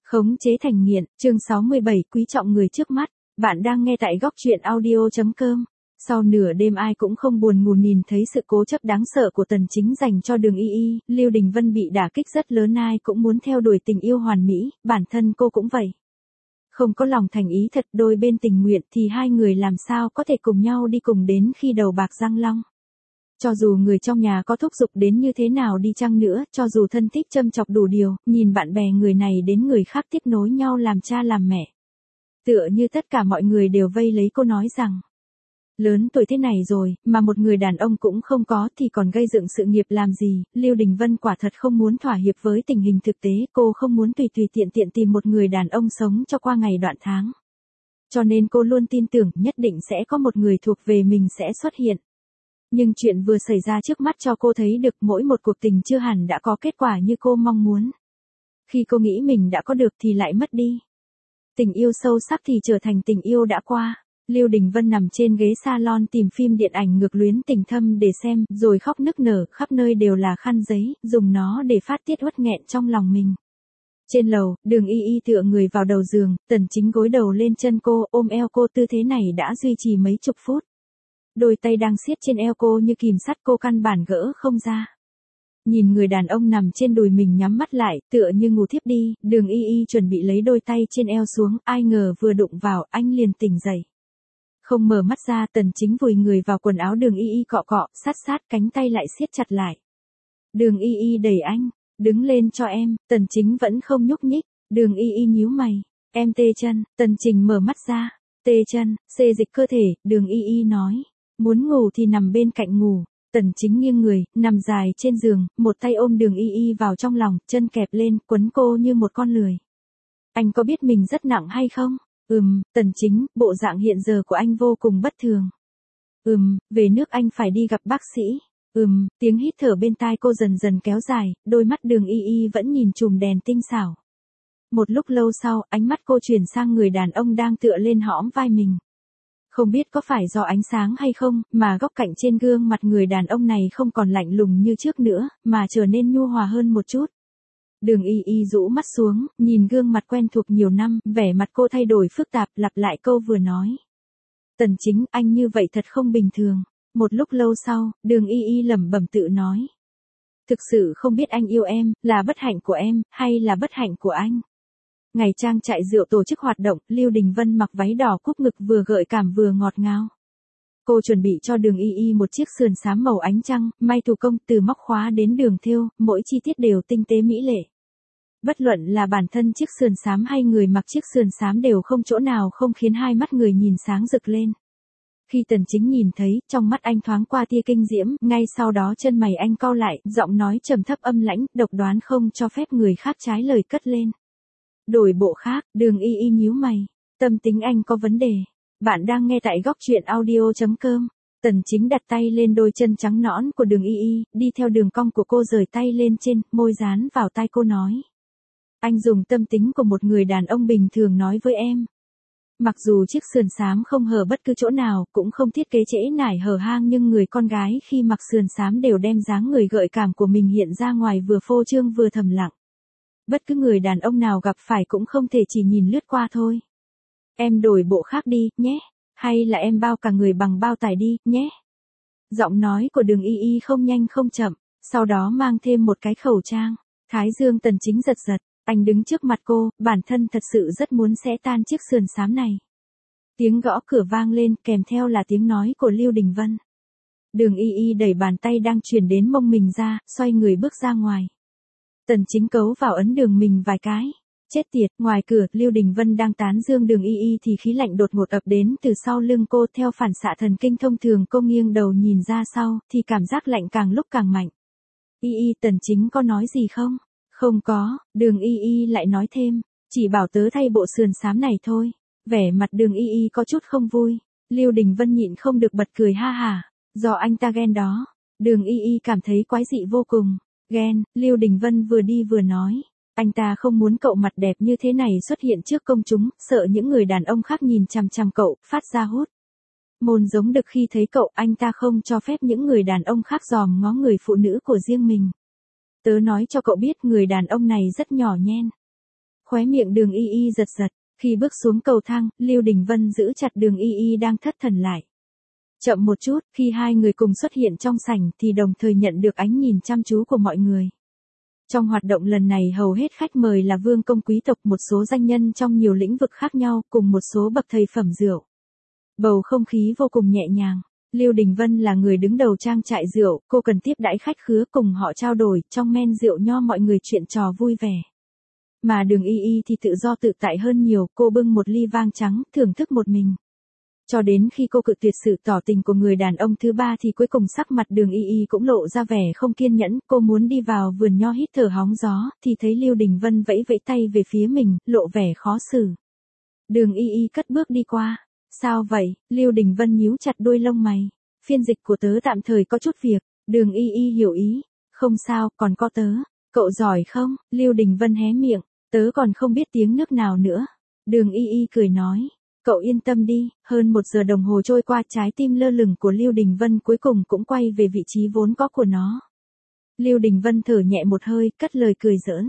Khống chế thành nghiện, chương 67 quý trọng người trước mắt. Bạn đang nghe tại góc truyện audio.com. Sau nửa đêm ai cũng không buồn ngủ nhìn thấy sự cố chấp đáng sợ của Tần Chính dành cho Đường Y Y, Lưu Đình Vân bị đả kích rất lớn, ai cũng muốn theo đuổi tình yêu hoàn mỹ, bản thân cô cũng vậy. Không có lòng thành ý thật, đôi bên tình nguyện thì hai người làm sao có thể cùng nhau đi cùng đến khi đầu bạc răng long. Cho dù người trong nhà có thúc giục đến như thế nào đi chăng nữa, cho dù thân thích châm chọc đủ điều, nhìn bạn bè người này đến người khác tiếp nối nhau làm cha làm mẹ. Tựa như tất cả mọi người đều vây lấy cô nói rằng, lớn tuổi thế này rồi, mà một người đàn ông cũng không có thì còn gây dựng sự nghiệp làm gì. Lưu Đình Vân quả thật không muốn thỏa hiệp với tình hình thực tế, cô không muốn tùy tùy tiện tiện tìm một người đàn ông sống cho qua ngày đoạn tháng. Cho nên cô luôn tin tưởng nhất định sẽ có một người thuộc về mình sẽ xuất hiện. Nhưng chuyện vừa xảy ra trước mắt cho cô thấy được mỗi một cuộc tình chưa hẳn đã có kết quả như cô mong muốn. Khi cô nghĩ mình đã có được thì lại mất đi. Tình yêu sâu sắc thì trở thành tình yêu đã qua. Lưu Đình Vân nằm trên ghế salon tìm phim điện ảnh Ngược Luyến Tình Thâm để xem, rồi khóc nức nở, khắp nơi đều là khăn giấy, dùng nó để phát tiết uất nghẹn trong lòng mình. Trên lầu, Đường Y Y tựa người vào đầu giường, Tần Chính gối đầu lên chân cô, ôm eo cô, tư thế này đã duy trì mấy chục phút. Đôi tay đang siết trên eo cô như kìm sắt, cô căn bản gỡ không ra. Nhìn người đàn ông nằm trên đùi mình nhắm mắt lại, tựa như ngủ thiếp đi, Đường Y Y chuẩn bị lấy đôi tay trên eo xuống, ai ngờ vừa đụng vào, anh liền tỉnh dậy. Không mở mắt ra, Tần Chính vùi người vào quần áo Đường Y Y cọ cọ, sát sát, cánh tay lại siết chặt lại. Đường Y Y đẩy anh, đứng lên cho em. Tần Chính vẫn không nhúc nhích. Đường Y Y nhíu mày, em tê chân. Tần Chính mở mắt ra, tê chân, xê dịch cơ thể. Đường Y Y nói, muốn ngủ thì nằm bên cạnh ngủ. Tần Chính nghiêng người, nằm dài trên giường, một tay ôm Đường Y Y vào trong lòng, chân kẹp lên, quấn cô như một con lười. Anh có biết mình rất nặng hay không? Tần Chính, bộ dạng hiện giờ của anh vô cùng bất thường. Về nước anh phải đi gặp bác sĩ. Tiếng hít thở bên tai cô dần dần kéo dài, đôi mắt Đường Y Y vẫn nhìn chùm đèn tinh xảo. Một lúc lâu sau, ánh mắt cô chuyển sang người đàn ông đang tựa lên hõm vai mình. Không biết có phải do ánh sáng hay không, mà góc cạnh trên gương mặt người đàn ông này không còn lạnh lùng như trước nữa, mà trở nên nhu hòa hơn một chút. Đường Y Y rũ mắt xuống, nhìn gương mặt quen thuộc nhiều năm, vẻ mặt cô thay đổi phức tạp, lặp lại câu vừa nói. Tần Chính, anh như vậy thật không bình thường. Một lúc lâu sau, Đường Y Y lẩm bẩm tự nói. Thực sự không biết anh yêu em, là bất hạnh của em, hay là bất hạnh của anh. Ngày trang trại rượu tổ chức hoạt động, Lưu Đình Vân mặc váy đỏ cúp ngực vừa gợi cảm vừa ngọt ngào. Cô chuẩn bị cho Đường Y Y một chiếc sườn xám màu ánh trăng, may thủ công, từ móc khóa đến đường thêu, mỗi chi tiết đều tinh tế mỹ lệ. Bất luận là bản thân chiếc sườn xám hay người mặc chiếc sườn xám đều không chỗ nào không khiến hai mắt người nhìn sáng rực lên. Khi Tần Chính nhìn thấy, trong mắt anh thoáng qua tia kinh diễm, ngay sau đó chân mày anh cau lại, giọng nói trầm thấp âm lãnh, độc đoán không cho phép người khác trái lời cất lên. Đổi bộ khác, Đường Y Y nhíu mày, tâm tính anh có vấn đề. Bạn đang nghe tại góc truyện audio.com. Tần Chính đặt tay lên đôi chân trắng nõn của Đường Y Y, đi theo đường cong của cô rời tay lên trên, môi dán vào tai cô nói. Anh dùng tâm tính của một người đàn ông bình thường nói với em. Mặc dù chiếc sườn xám không hở bất cứ chỗ nào, cũng không thiết kế trễ nải hở hang, nhưng người con gái khi mặc sườn xám đều đem dáng người gợi cảm của mình hiện ra ngoài, vừa phô trương vừa thầm lặng. Bất cứ người đàn ông nào gặp phải cũng không thể chỉ nhìn lướt qua thôi. Em đổi bộ khác đi, nhé. Hay là em bao cả người bằng bao tải đi, nhé. Giọng nói của Đường Y Y không nhanh không chậm, sau đó mang thêm một cái khẩu trang. Thái dương Tần Chính giật giật, anh đứng trước mặt cô, bản thân thật sự rất muốn xé tan chiếc sườn xám này. Tiếng gõ cửa vang lên, kèm theo là tiếng nói của Lưu Đình Vân. Đường Y Y đẩy bàn tay đang truyền đến mông mình ra, xoay người bước ra ngoài. Tần Chính cấu vào ấn đường mình vài cái. Chết tiệt, ngoài cửa, Lưu Đình Vân đang tán dương Đường Y Y thì khí lạnh đột ngột ập đến từ sau lưng cô, theo phản xạ thần kinh thông thường cô nghiêng đầu nhìn ra sau, thì cảm giác lạnh càng lúc càng mạnh. Y Y, Tần Chính có nói gì không? Không có, Đường Y Y lại nói thêm, chỉ bảo tớ thay bộ sườn xám này thôi. Vẻ mặt Đường Y Y có chút không vui. Lưu Đình Vân nhịn không được bật cười ha hả, do anh ta ghen đó. Đường Y Y cảm thấy quái dị vô cùng. Ghen, Lưu Đình Vân vừa đi vừa nói. Anh ta không muốn cậu mặt đẹp như thế này xuất hiện trước công chúng, sợ những người đàn ông khác nhìn chằm chằm cậu, phát ra hốt môn giống đực khi thấy cậu. Anh ta không cho phép những người đàn ông khác dòm ngó người phụ nữ của riêng mình. Tớ nói cho cậu biết, người đàn ông này rất nhỏ nhen. Khóe miệng Đường Y Y giật giật, khi bước xuống cầu thang, Lưu Đình Vân giữ chặt Đường Y Y đang thất thần lại. Chậm một chút, khi hai người cùng xuất hiện trong sảnh thì đồng thời nhận được ánh nhìn chăm chú của mọi người. Trong hoạt động lần này hầu hết khách mời là vương công quý tộc, một số danh nhân trong nhiều lĩnh vực khác nhau, cùng một số bậc thầy phẩm rượu. Bầu không khí vô cùng nhẹ nhàng. Lưu Đình Vân là người đứng đầu trang trại rượu, cô cần tiếp đãi khách khứa, cùng họ trao đổi, trong men rượu nho mọi người chuyện trò vui vẻ. Mà Đường Y Y thì tự do tự tại hơn nhiều, cô bưng một ly vang trắng, thưởng thức một mình. Cho đến khi cô cự tuyệt sự tỏ tình của người đàn ông thứ ba thì cuối cùng sắc mặt Đường Y Y cũng lộ ra vẻ không kiên nhẫn, cô muốn đi vào vườn nho hít thở hóng gió, thì thấy Lưu Đình Vân vẫy vẫy tay về phía mình, lộ vẻ khó xử. Đường Y Y cất bước đi qua. Sao vậy? Lưu Đình Vân nhíu chặt đuôi lông mày. Phiên dịch của tớ tạm thời có chút việc. Đường Y Y hiểu ý. Không sao, còn có tớ. Cậu giỏi không? Lưu Đình Vân hé miệng. Tớ còn không biết tiếng nước nào nữa. Đường Y Y cười nói. Cậu yên tâm đi. Hơn 1 giờ đồng hồ trôi qua, trái tim lơ lửng của Lưu Đình Vân cuối cùng cũng quay về vị trí vốn có của nó. Lưu Đình Vân thở nhẹ một hơi, cất lời cười giỡn.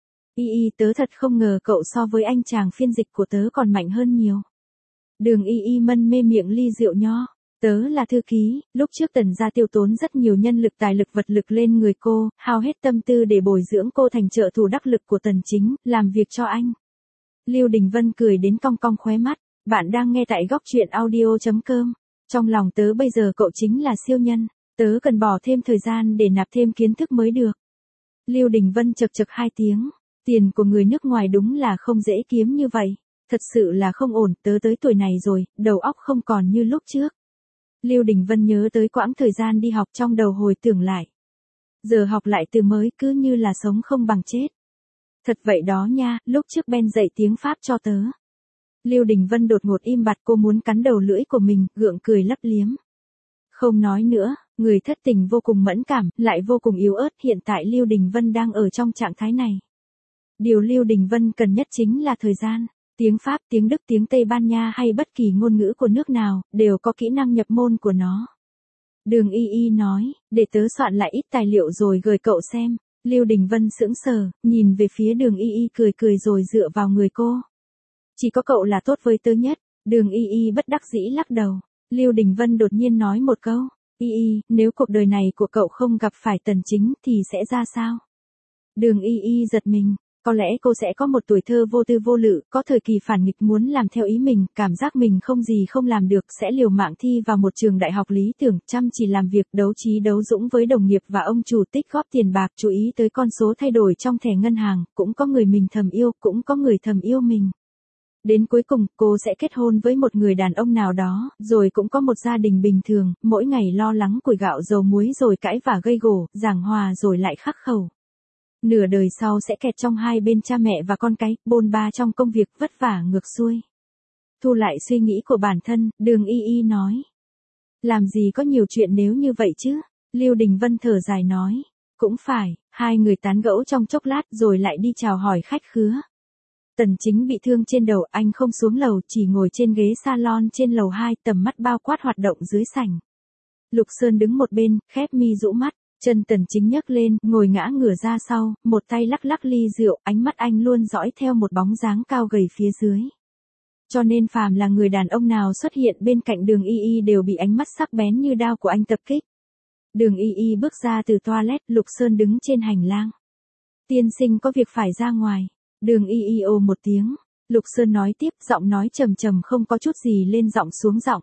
Y Y, tớ thật không ngờ cậu so với anh chàng phiên dịch của tớ còn mạnh hơn nhiều. Đường Y Y mân mê miệng ly rượu nho. Tớ là thư ký, lúc trước Tần gia tiêu tốn rất nhiều nhân lực tài lực vật lực lên người cô, hao hết tâm tư để bồi dưỡng cô thành trợ thủ đắc lực của Tần Chính, làm việc cho anh. Lưu Đình Vân cười đến cong cong khóe mắt. Bạn đang nghe tại góc truyện audio.com. Trong lòng tớ bây giờ cậu chính là siêu nhân, tớ cần bỏ thêm thời gian để nạp thêm kiến thức mới được. Lưu Đình Vân chậc chậc 2 tiếng. Tiền của người nước ngoài đúng là không dễ kiếm như vậy. Thật sự là không ổn, tớ tới tuổi này rồi, đầu óc không còn như lúc trước. Lưu Đình Vân nhớ tới quãng thời gian đi học, trong đầu hồi tưởng lại. Giờ học lại từ mới cứ như là sống không bằng chết. Thật vậy đó nha, lúc trước Ben dạy tiếng Pháp cho tớ. Lưu Đình Vân đột ngột im bặt, cô muốn cắn đầu lưỡi của mình, gượng cười lấp liếm. Không nói nữa, người thất tình vô cùng mẫn cảm, lại vô cùng yếu ớt, hiện tại Lưu Đình Vân đang ở trong trạng thái này. Điều Lưu Đình Vân cần nhất chính là thời gian. Tiếng Pháp, tiếng Đức, tiếng Tây Ban Nha hay bất kỳ ngôn ngữ của nước nào, đều có kỹ năng nhập môn của nó. Đường Y Y nói, để tớ soạn lại ít tài liệu rồi gửi cậu xem. Lưu Đình Vân sững sờ, nhìn về phía Đường Y Y cười cười rồi dựa vào người cô. Chỉ có cậu là tốt với tớ nhất. Đường Y Y bất đắc dĩ lắc đầu. Lưu Đình Vân đột nhiên nói một câu. Y Y, nếu cuộc đời này của cậu không gặp phải Tần Chính thì sẽ ra sao? Đường Y Y giật mình. Có lẽ cô sẽ có một tuổi thơ vô tư vô lự, có thời kỳ phản nghịch muốn làm theo ý mình, cảm giác mình không gì không làm được, sẽ liều mạng thi vào một trường đại học lý tưởng, chăm chỉ làm việc, đấu trí đấu dũng với đồng nghiệp và ông chủ, tích góp tiền bạc, chú ý tới con số thay đổi trong thẻ ngân hàng, cũng có người mình thầm yêu, cũng có người thầm yêu mình. Đến cuối cùng, cô sẽ kết hôn với một người đàn ông nào đó, rồi cũng có một gia đình bình thường, mỗi ngày lo lắng củi gạo dầu muối rồi cãi vả gây gổ, giảng hòa rồi lại khắc khẩu. Nửa đời sau sẽ kẹt trong hai bên cha mẹ và con cái, bôn ba trong công việc, vất vả ngược xuôi. Thu lại suy nghĩ của bản thân, Đường Y Y nói. Làm gì có nhiều chuyện nếu như vậy chứ? Lưu Đình Vân thở dài nói. Cũng phải, hai người tán gẫu trong chốc lát rồi lại đi chào hỏi khách khứa. Tần Chính bị thương trên đầu, anh không xuống lầu, chỉ ngồi trên ghế salon trên lầu 2, tầm mắt bao quát hoạt động dưới sảnh. Lục Sơn đứng một bên, khép mi rũ mắt. Chân Tần Chính nhấc lên, ngồi ngã ngửa ra sau, một tay lắc lắc ly rượu, ánh mắt anh luôn dõi theo một bóng dáng cao gầy phía dưới. Cho nên phàm là người đàn ông nào xuất hiện bên cạnh Đường Y Y đều bị ánh mắt sắc bén như đao của anh tập kích. Đường Y Y bước ra từ toilet, Lục Sơn đứng trên hành lang. Tiên sinh có việc phải ra ngoài. Đường Y Y ồ một tiếng. Lục Sơn nói tiếp, giọng nói trầm trầm không có chút gì lên giọng xuống giọng.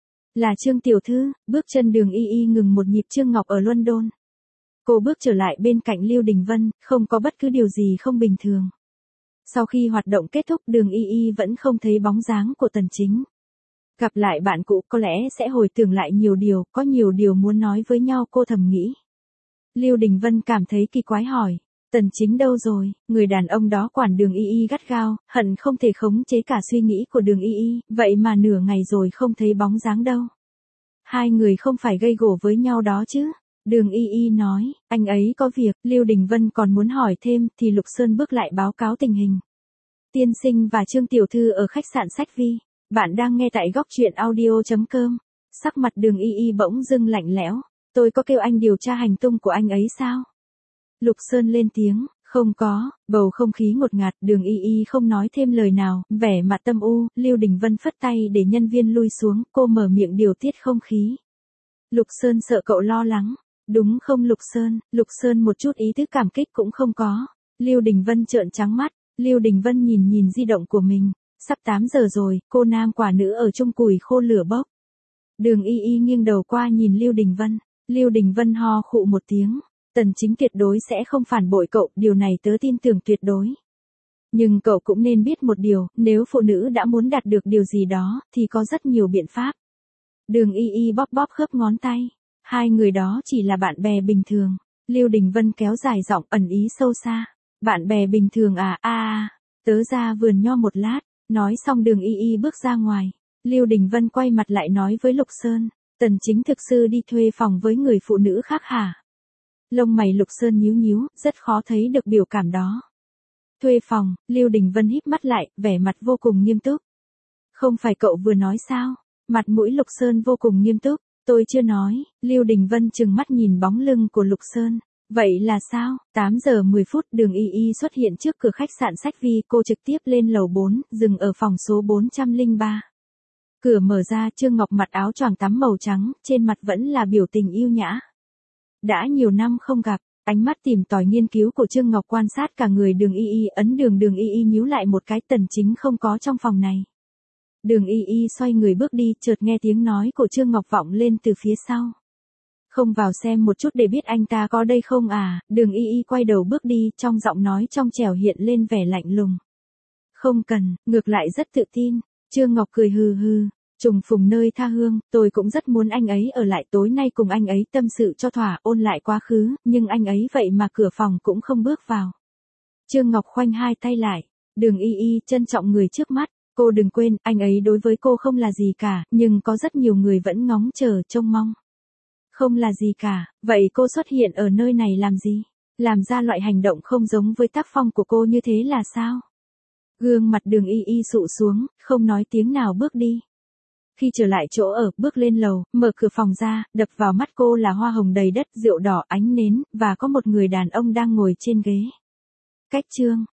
Là Trương tiểu thư. Bước chân Đường Y Y ngừng một nhịp. Trương Ngọc ở London. Cô bước trở lại bên cạnh Lưu Đình Vân, không có bất cứ điều gì không bình thường. Sau khi hoạt động kết thúc, Đường Y Y vẫn không thấy bóng dáng của Tần Chính. Gặp lại bạn cũ có lẽ sẽ hồi tưởng lại nhiều điều, có nhiều điều muốn nói với nhau, cô thầm nghĩ. Lưu Đình Vân cảm thấy kỳ quái hỏi, Tần Chính đâu rồi? Người đàn ông đó quản Đường Y Y gắt gao, hận không thể khống chế cả suy nghĩ của Đường Y Y, vậy mà nửa ngày rồi không thấy bóng dáng đâu. Hai người không phải gây gổ với nhau đó chứ? Đường Y Y nói, anh ấy có việc. Lưu Đình Vân còn muốn hỏi thêm thì Lục Sơn bước lại báo cáo tình hình. Tiên sinh và Trương tiểu thư ở khách sạn Sách Vi. Bạn đang nghe tại góc truyện audio.com. Sắc mặt Đường Y Y bỗng dưng lạnh lẽo. Tôi có kêu anh điều tra hành tung của anh ấy sao? Lục Sơn lên tiếng, Không có, bầu không khí ngột ngạt, Đường Y Y không nói thêm lời nào, vẻ mặt tâm u, Lưu Đình Vân phất tay để nhân viên lui xuống, cô mở miệng điều tiết không khí. Lục Sơn sợ cậu lo lắng. Đúng không Lục Sơn một chút ý thức cảm kích cũng không có. Lưu Đình Vân trợn trắng mắt, Lưu Đình Vân nhìn di động của mình. Sắp 8 giờ rồi, cô nam quả nữ ở chung củi khô lửa bốc. Đường Y Y nghiêng đầu qua nhìn Lưu Đình Vân. Lưu Đình Vân ho khụ một tiếng. Tần Chính tuyệt đối sẽ không phản bội cậu, điều này tớ tin tưởng tuyệt đối. Nhưng cậu cũng nên biết một điều, nếu phụ nữ đã muốn đạt được điều gì đó, thì có rất nhiều biện pháp. Đường Y Y bóp bóp khớp ngón tay. Hai người đó chỉ là bạn bè bình thường. Lưu Đình Vân kéo dài giọng ẩn ý sâu xa. Bạn bè bình thường à, tớ ra vườn nho một lát. Nói xong Đường Y Y bước ra ngoài. Lưu Đình Vân quay mặt lại nói với Lục Sơn. Tần Chính thực sự đi thuê phòng với người phụ nữ khác hả? Lông mày Lục Sơn nhíu nhíu, rất khó thấy được biểu cảm đó. Thuê phòng, Lưu Đình Vân híp mắt lại, vẻ mặt vô cùng nghiêm túc. Không phải cậu vừa nói sao? Mặt mũi Lục Sơn vô cùng nghiêm túc. Tôi chưa nói, Lưu Đình Vân trừng mắt nhìn bóng lưng của Lục Sơn. Vậy là sao? 8 giờ 10 phút Đường Y Y xuất hiện trước cửa khách sạn Sách Vi, cô trực tiếp lên lầu 4, dừng ở phòng số 403. Cửa mở ra, Trương Ngọc mặc áo choàng tắm màu trắng, trên mặt vẫn là biểu tình yêu nhã. Đã nhiều năm không gặp, ánh mắt tìm tòi nghiên cứu của Trương Ngọc quan sát cả người Đường Y Y, Đường Y Y nhíu lại một cái, Tần Chính không có trong phòng này. Đường Y Y xoay người bước đi, chợt nghe tiếng nói của Trương Ngọc vọng lên từ phía sau. Không vào xem một chút để biết anh ta có đây không à? Đường Y Y quay đầu bước đi, trong giọng nói trong trẻo hiện lên vẻ lạnh lùng. Không cần, ngược lại rất tự tin. Trương Ngọc cười hừ hừ. Trùng phùng nơi tha hương, tôi cũng rất muốn anh ấy ở lại tối nay cùng anh ấy tâm sự cho thỏa, ôn lại quá khứ, nhưng anh ấy vậy mà cửa phòng cũng không bước vào. Trương Ngọc khoanh hai tay lại. Đường Y Y trân trọng người trước mắt. Cô đừng quên, anh ấy đối với cô không là gì cả, nhưng có rất nhiều người vẫn ngóng chờ trông mong. Không là gì cả, vậy cô xuất hiện ở nơi này làm gì? Làm ra loại hành động không giống với tác phong của cô như thế là sao? Gương mặt Đường Y Y sụ xuống, không nói tiếng nào bước đi. Khi trở lại chỗ ở, bước lên lầu, mở cửa phòng ra, đập vào mắt cô là hoa hồng đầy đất, rượu đỏ, ánh nến, và có một người đàn ông đang ngồi trên ghế. Cách Trương